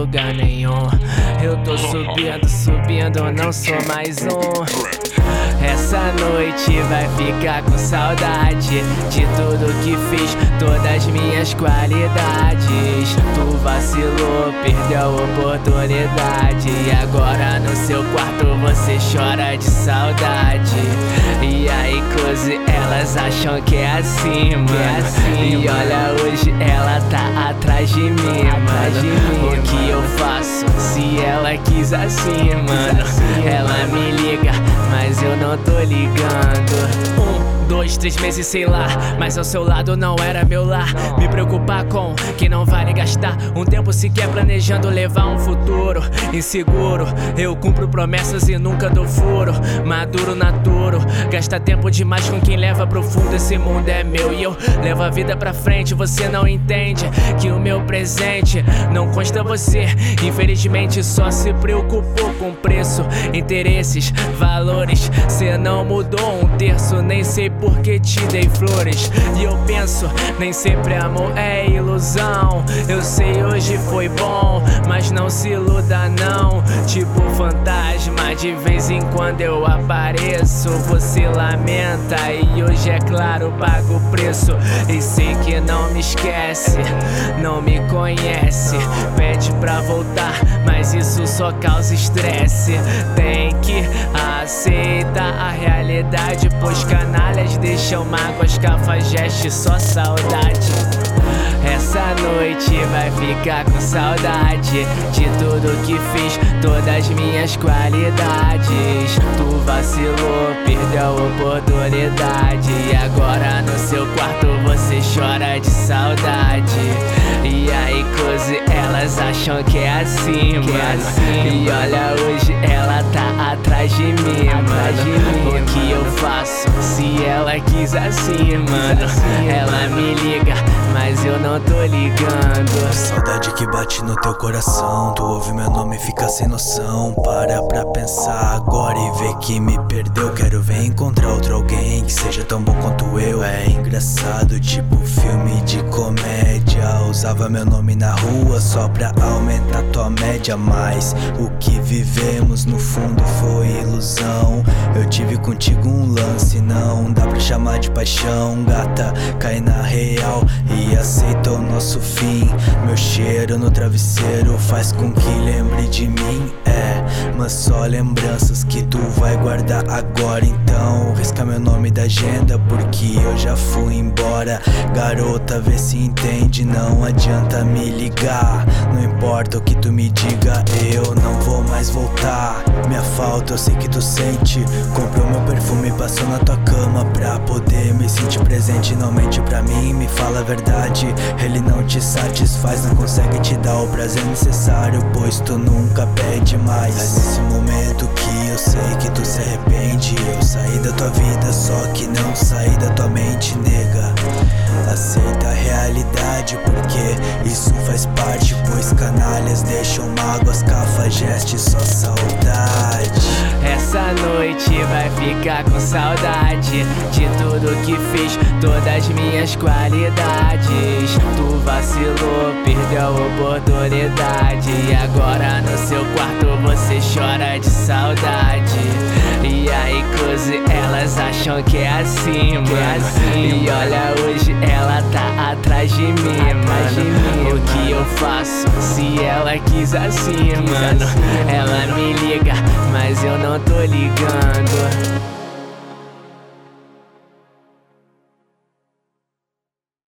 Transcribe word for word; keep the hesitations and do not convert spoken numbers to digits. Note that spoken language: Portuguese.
lugar nenhum. Eu tô subindo, subindo, não sou mais um. Essa noite vai ficar com saudade de tudo que fiz, todas minhas qualidades. Tu vacilou, perdeu a oportunidade, e agora no seu quarto você chora de saudade. E aí, close, elas acham que é assim, mano. E olha, hoje ela tá atrás de mim, mano. O que eu faço se ela quis assim, mano? Ela me liga, mas eu não tô ligando. Um, dois, três meses, sei lá, mas ao seu lado não era meu lar. Me preocupar com que não vale gastar um tempo sequer planejando levar um futuro inseguro. Eu cumpro promessas e nunca dou furo. Maduro, naturo, gasta tempo demais com quem leva pro fundo. Esse mundo é meu e eu levo a vida pra frente. Você não entende que o meu presente não consta você. Infelizmente só se preocupou com preço, interesses, valores. Cê não mudou um terço, nem sei por que te dei flores. E eu penso, nem sempre amor é ilusão. Eu sei hoje foi bom, mas não se iluda não. Tipo fantasma, de vez em quando eu apareço. Você lamenta e hoje é claro pago o preço. E sei que não me esquece, não me conhece. Pede pra voltar, mas isso só causa estresse. Tem que aceitar a realidade, pois canalhas deixam mágoas, cafajeste, só saudade. Essa noite vai ficar com saudade de tudo que fiz, todas minhas qualidades. Tu vacilou, perdeu a oportunidade, e agora no seu quarto você chora de saudade. E aí, close, elas acham que é assim, mano. E olha, hoje ela tá atrás de mim, mano. O que eu faço se ela quis assim, mano? Ela me liga, mas eu não tô ligando. Saudade que bate no teu coração. Tu ouve meu nome e fica sem noção. Para pra pensar agora e vê que me perdeu. Quero ver encontrar outro alguém que seja tão bom quanto eu. É engraçado, tipo filme de comédia. Usava meu nome na rua só pra aumentar tua média. Mas o que vivemos no fundo foi ilusão. Eu tive contigo um lance, não dá pra chamar de paixão. Gata, cai na real e aceita o nosso fim. Meu cheiro no travesseiro faz com que lembre de mim. É, mas só lembranças que tu vai guardar agora. Então risca meu nome da agenda, porque eu já fui embora. Garota, vê se entende, não adianta me ligar. Não importa o que tu me diga, eu não vou mais voltar. Minha falta eu sei que tu sente. Comprou meu perfume e passou na tua cama pra poder me sentir presente. Não mente pra mim, me fala a verdade. Ele não te satisfaz, não consegue te dar o prazer necessário, pois tu nunca pede mais. É nesse momento que eu sei que tu se arrepende. Eu saí da tua vida, só que não saí da tua mente, nega. Aceita a realidade, porque isso faz parte. Pois canalhas deixam mágoas, cafajeste, só saudade. Essa noite vai ficar com saudade de tudo que fiz, todas minhas qualidades. Tu vacilou, perdeu a oportunidade, e agora no seu quarto você chora de saudade. E aí, close, elas acham que é assim, mano. E olha, hoje ela tá atrás de mim, mano. O que eu faço se ela quis assim, mano? Ela me liga, mas eu não tô ligando.